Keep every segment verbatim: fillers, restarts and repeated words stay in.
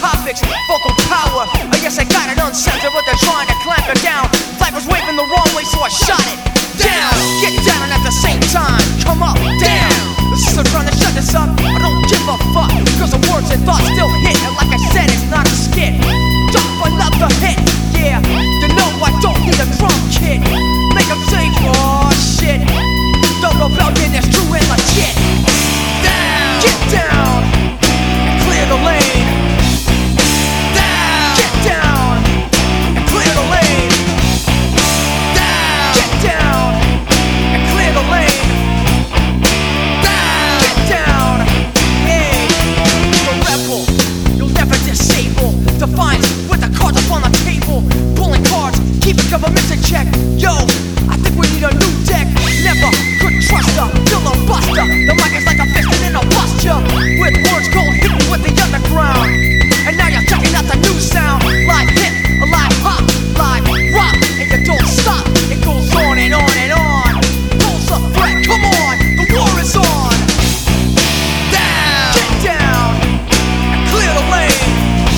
topics, vocal power. I guess I got it uncensored, but they're trying to clamp it down. Flag was waving the wrong way, so I shot it down. Get down and at the same time, come up, down. The system's trying to shut this up, I don't give a fuck, cause the words and thoughts still hit. And like I said, it's not a skit. Drop another hit, yeah. You know I don't need a drum kit. Make them say, oh shit. Don't rebellion is true and legit. Down, get down, and clear the lane. Down, get down, and clear the lane. Down, get down, and clear the lane. Down, get down, hey. The rebel, you'll never disable. Defiance with the cards up on the table. Pulling cards, keeping governments in check. Yo, I think we need a new deck. Never could trust her, filibuster. The mic is like a fist and I'll bust ya. With words cold hitting with the underground. And now you're checking out the new sound. Live hip, live hop, live rock. And you don't stop, it goes on and on and on. Pulse a threat, come on, the war is on. Down, get down, and clear the lane.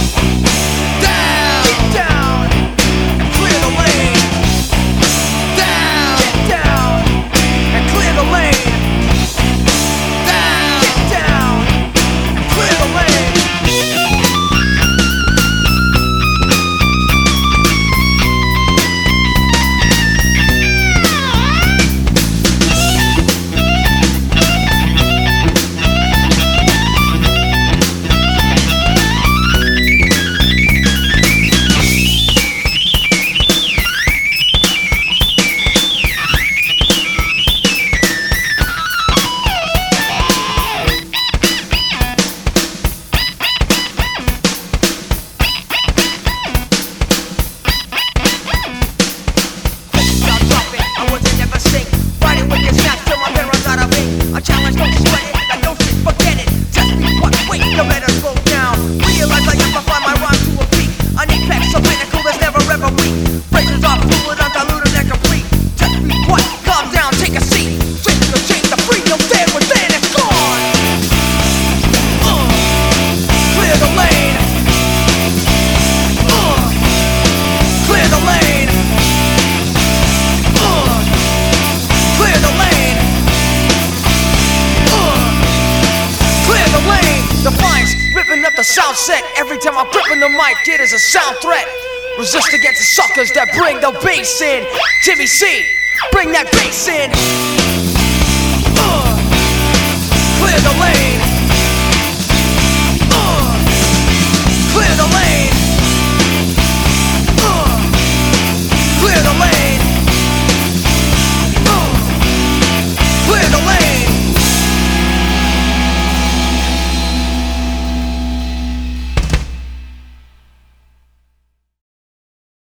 Down, get down, and clear the lane. Down, get down, and clear the lane. Down, get down, and clear the lane. Defiance, ripping up the sound set. Every time I'm gripping the mic, it is a sound threat. Resist against the suckers that bring the bass in. Timmy C, bring that bass in.